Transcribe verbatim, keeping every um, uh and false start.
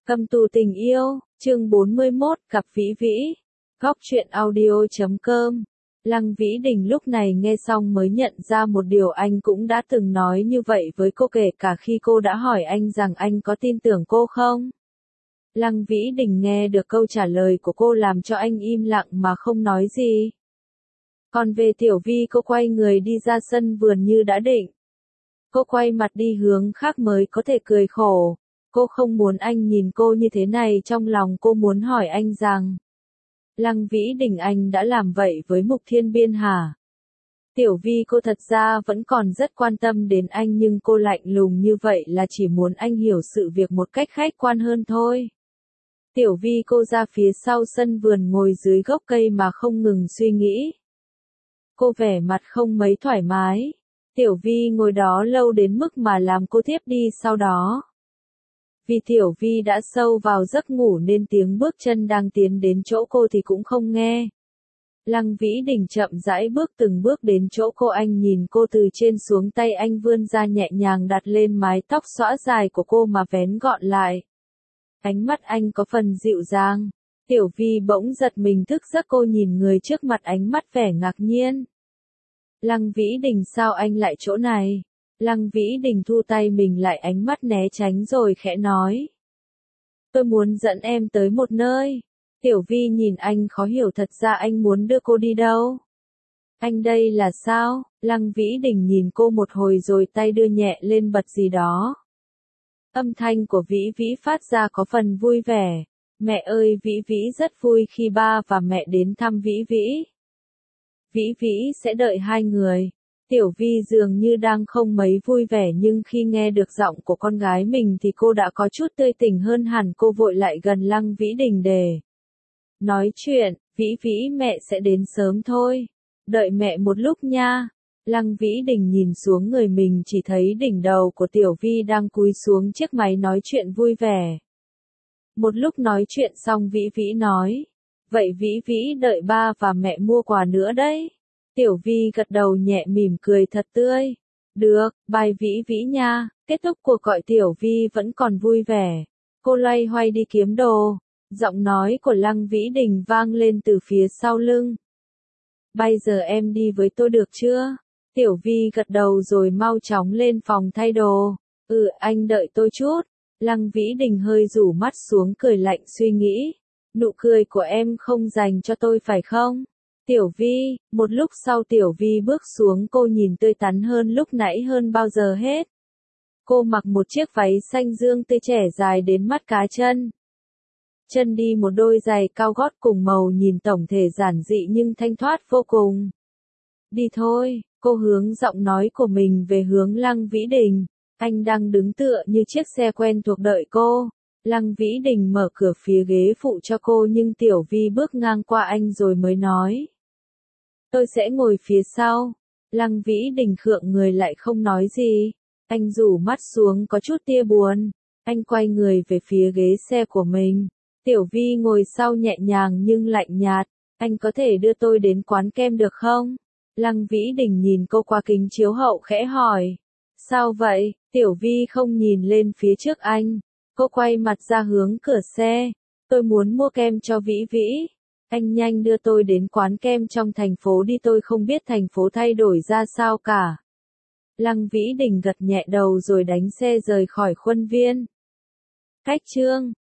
Cầm tù tình yêu, chương bốn mươi mốt, gặp Vĩ Vĩ. Góc truyện audio chấm com. Lăng Vĩ Đình lúc này nghe xong mới nhận ra một điều, anh cũng đã từng nói như vậy với cô, kể cả khi cô đã hỏi anh rằng anh có tin tưởng cô không. Lăng Vĩ Đình nghe được câu trả lời của cô làm cho anh im lặng mà không nói gì. Còn về Tiểu Vi, cô quay người đi ra sân vườn như đã định. Cô quay mặt đi hướng khác mới có thể cười khổ. Cô không muốn anh nhìn cô như thế này, trong lòng cô muốn hỏi anh rằng: Lăng Vĩ Đình, anh đã làm vậy với Mục Thiên Biên hả? Tiểu Vi cô thật ra vẫn còn rất quan tâm đến anh, nhưng cô lạnh lùng như vậy là chỉ muốn anh hiểu sự việc một cách khách quan hơn thôi. Tiểu Vi cô ra phía sau sân vườn ngồi dưới gốc cây mà không ngừng suy nghĩ. Cô vẻ mặt không mấy thoải mái. Tiểu Vi ngồi đó lâu đến mức mà làm cô thiếp đi sau đó. Vì Tiểu Vi đã sâu vào giấc ngủ nên tiếng bước chân đang tiến đến chỗ cô thì cũng không nghe. Lăng Vĩ Đình chậm rãi bước từng bước đến chỗ cô, anh nhìn cô từ trên xuống, tay anh vươn ra nhẹ nhàng đặt lên mái tóc xõa dài của cô mà vén gọn lại. Ánh mắt anh có phần dịu dàng. Tiểu Vi bỗng giật mình thức giấc, cô nhìn người trước mặt ánh mắt vẻ ngạc nhiên. Lăng Vĩ Đình, sao anh lại chỗ này? Lăng Vĩ Đình thu tay mình lại, ánh mắt né tránh rồi khẽ nói: Tôi muốn dẫn em tới một nơi. Tiểu Vi nhìn anh khó hiểu, thật ra anh muốn đưa cô đi đâu? Anh đây là sao? Lăng Vĩ Đình nhìn cô một hồi rồi tay đưa nhẹ lên bật gì đó. Âm thanh của Vĩ Vĩ phát ra có phần vui vẻ. Mẹ ơi, Vĩ Vĩ rất vui khi ba và mẹ đến thăm Vĩ Vĩ. Vĩ Vĩ sẽ đợi hai người. Tiểu Vi dường như đang không mấy vui vẻ, nhưng khi nghe được giọng của con gái mình thì cô đã có chút tươi tỉnh hơn hẳn. Cô vội lại gần Lăng Vĩ Đình để nói chuyện. Vĩ Vĩ, mẹ sẽ đến sớm thôi. Đợi mẹ một lúc nha. Lăng Vĩ Đình nhìn xuống người mình, chỉ thấy đỉnh đầu của Tiểu Vi đang cúi xuống chiếc máy nói chuyện vui vẻ. Một lúc nói chuyện xong, Vĩ Vĩ nói: Vậy Vĩ Vĩ đợi ba và mẹ mua quà nữa đấy. Tiểu Vi gật đầu nhẹ mỉm cười thật tươi. Được, bye Vĩ Vĩ nha. Kết thúc cuộc gọi, Tiểu Vi vẫn còn vui vẻ. Cô loay hoay đi kiếm đồ. Giọng nói của Lăng Vĩ Đình vang lên từ phía sau lưng. Bây giờ em đi với tôi được chưa? Tiểu Vi gật đầu rồi mau chóng lên phòng thay đồ. Ừ, anh đợi tôi chút. Lăng Vĩ Đình hơi rủ mắt xuống cười lạnh, suy nghĩ. Nụ cười của em không dành cho tôi phải không? Tiểu Vi, một lúc sau Tiểu Vi bước xuống, cô nhìn tươi tắn hơn lúc nãy hơn bao giờ hết. Cô mặc một chiếc váy xanh dương tươi trẻ dài đến mắt cá chân. Chân đi một đôi giày cao gót cùng màu, nhìn tổng thể giản dị nhưng thanh thoát vô cùng. Đi thôi, cô hướng giọng nói của mình về hướng Lăng Vĩ Đình. Anh đang đứng tựa như chiếc xe quen thuộc đợi cô. Lăng Vĩ Đình mở cửa phía ghế phụ cho cô, nhưng Tiểu Vi bước ngang qua anh rồi mới nói: Tôi sẽ ngồi phía sau. Lăng Vĩ Đình khựng người lại không nói gì. Anh rủ mắt xuống có chút tia buồn. Anh quay người về phía ghế xe của mình. Tiểu Vi ngồi sau nhẹ nhàng nhưng lạnh nhạt. Anh có thể đưa tôi đến quán kem được không? Lăng Vĩ Đình nhìn cô qua kính chiếu hậu khẽ hỏi. Sao vậy? Tiểu Vi không nhìn lên phía trước anh. Cô quay mặt ra hướng cửa xe. Tôi muốn mua kem cho Vĩ Vĩ. Anh nhanh đưa tôi đến quán kem trong thành phố đi, tôi không biết thành phố thay đổi ra sao cả. Lăng Vĩ Đình gật nhẹ đầu rồi đánh xe rời khỏi khuôn viên. Cách chương